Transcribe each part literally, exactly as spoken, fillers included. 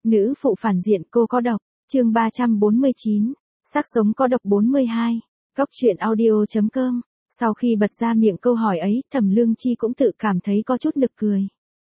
Nữ phụ phản diện cô có độc, chương ba trăm bốn mươi chín, xác sống có độc bốn mươi hai, góc truyện audio.com. Sau khi bật ra miệng câu hỏi ấy, Thẩm Lương Chi cũng tự cảm thấy có chút nực cười.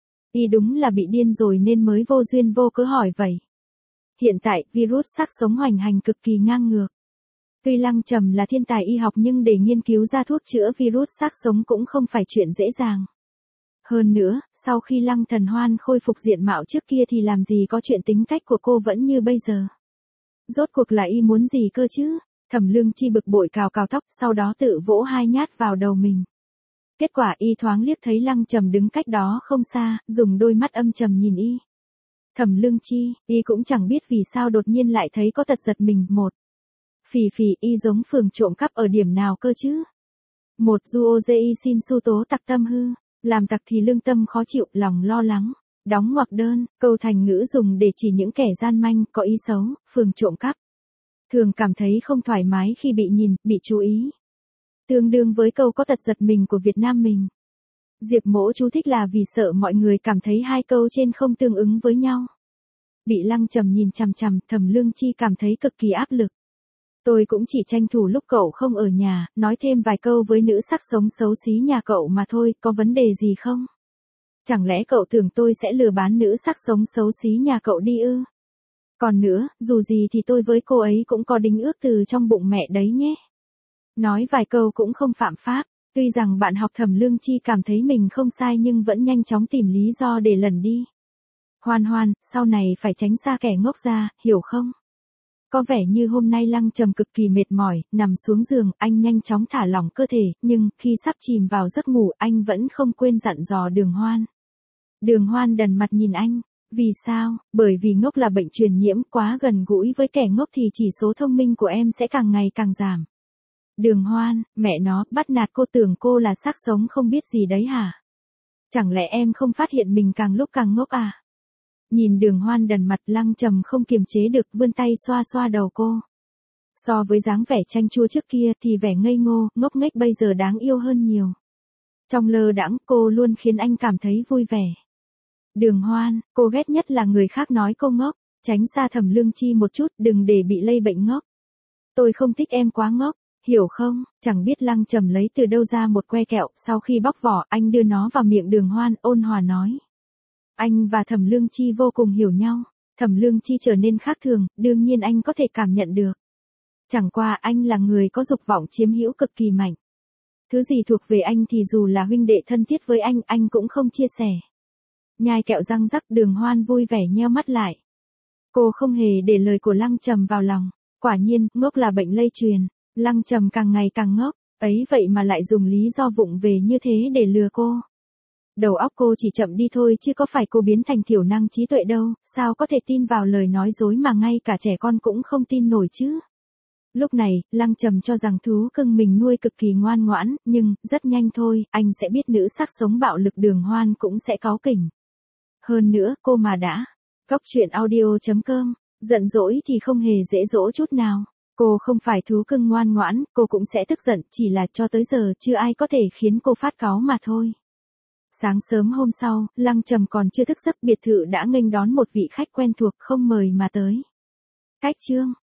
Y đúng là bị điên rồi nên mới vô duyên vô cớ hỏi vậy. Hiện tại, virus xác sống hoành hành cực kỳ ngang ngược. Tuy Lăng Trầm là thiên tài y học nhưng để nghiên cứu ra thuốc chữa virus xác sống cũng không phải chuyện dễ dàng. Hơn nữa, sau khi Lăng Thần Hoan khôi phục diện mạo trước kia thì làm gì có chuyện tính cách của cô vẫn như bây giờ. Rốt cuộc là y muốn gì cơ chứ? Thẩm Lương Chi bực bội cào cào tóc, sau đó tự vỗ hai nhát vào đầu mình. Kết quả y thoáng liếc thấy Lăng Trầm đứng cách đó không xa, dùng đôi mắt âm trầm nhìn y. Thẩm Lương Chi, y cũng chẳng biết vì sao đột nhiên lại thấy có tật giật mình. Một, phì phì, y giống phường trộm cắp ở điểm nào cơ chứ? Một, duo dê y xin su tố tặc tâm hư, làm tặc thì lương tâm khó chịu, lòng lo lắng. Đóng ngoặc đơn, câu thành ngữ dùng để chỉ những kẻ gian manh, có ý xấu, phường trộm cắp. Thường cảm thấy không thoải mái khi bị nhìn, bị chú ý. Tương đương với câu có tật giật mình của Việt Nam mình. Diệp Mỗ chú thích là vì sợ mọi người cảm thấy hai câu trên không tương ứng với nhau. Bị Lăng Trầm nhìn chằm chằm, Thẩm Lương Chi cảm thấy cực kỳ áp lực. Tôi cũng chỉ tranh thủ lúc cậu không ở nhà, nói thêm vài câu với nữ sắc sống xấu xí nhà cậu mà thôi, có vấn đề gì không? Chẳng lẽ cậu tưởng tôi sẽ lừa bán nữ sắc sống xấu xí nhà cậu đi ư? Còn nữa, dù gì thì tôi với cô ấy cũng có đính ước từ trong bụng mẹ đấy nhé. Nói vài câu cũng không phạm pháp, tuy rằng bạn học Thẩm Lương Chi cảm thấy mình không sai nhưng vẫn nhanh chóng tìm lý do để lẩn đi. Hoan Hoan, sau này phải tránh xa kẻ ngốc ra, hiểu không? Có vẻ như hôm nay Lăng Trầm cực kỳ mệt mỏi, nằm xuống giường, anh nhanh chóng thả lỏng cơ thể, nhưng khi sắp chìm vào giấc ngủ anh vẫn không quên dặn dò Đường Hoan. Đường Hoan đần mặt nhìn anh, vì sao? Bởi vì ngốc là bệnh truyền nhiễm, quá gần gũi với kẻ ngốc thì chỉ số thông minh của em sẽ càng ngày càng giảm. Đường Hoan, mẹ nó, bắt nạt cô, tưởng cô là xác sống không biết gì đấy hả? Chẳng lẽ em không phát hiện mình càng lúc càng ngốc à? Nhìn Đường Hoan đần mặt, Lăng Trầm không kiềm chế được vươn tay xoa xoa đầu cô. So với dáng vẻ chanh chua trước kia thì vẻ ngây ngô, ngốc nghếch bây giờ đáng yêu hơn nhiều. Trong lơ đãng cô luôn khiến anh cảm thấy vui vẻ. Đường Hoan, cô ghét nhất là người khác nói cô ngốc, tránh xa Thẩm Lương Chi một chút, đừng để bị lây bệnh ngốc. Tôi không thích em quá ngốc, hiểu không? Chẳng biết Lăng Trầm lấy từ đâu ra một que kẹo, sau khi bóc vỏ anh đưa nó vào miệng Đường Hoan, ôn hòa nói. Anh và Thẩm Lương Chi vô cùng hiểu nhau, Thẩm Lương Chi trở nên khác thường, đương nhiên anh có thể cảm nhận được. Chẳng qua anh là người có dục vọng chiếm hữu cực kỳ mạnh. Thứ gì thuộc về anh thì dù là huynh đệ thân thiết với anh, anh cũng không chia sẻ. Nhai kẹo răng rắc, Đường Hoan vui vẻ nheo mắt lại. Cô không hề để lời của Lăng Trầm vào lòng, quả nhiên, ngốc là bệnh lây truyền, Lăng Trầm càng ngày càng ngốc, ấy vậy mà lại dùng lý do vụng về như thế để lừa cô. Đầu óc cô chỉ chậm đi thôi chứ có phải cô biến thành thiểu năng trí tuệ đâu, sao có thể tin vào lời nói dối mà ngay cả trẻ con cũng không tin nổi chứ. Lúc này, Lăng Trầm cho rằng thú cưng mình nuôi cực kỳ ngoan ngoãn, nhưng, rất nhanh thôi, anh sẽ biết nữ sắc sống bạo lực Đường Hoan cũng sẽ cáu kỉnh. Hơn nữa, cô mà đã. Góc truyện audio.com, giận dỗi thì không hề dễ dỗ chút nào. Cô không phải thú cưng ngoan ngoãn, cô cũng sẽ tức giận, chỉ là cho tới giờ chưa ai có thể khiến cô phát cáu mà thôi. Sáng sớm hôm sau, Lăng Trầm còn chưa thức giấc, biệt thự đã nghênh đón một vị khách quen thuộc không mời mà tới. Cách chương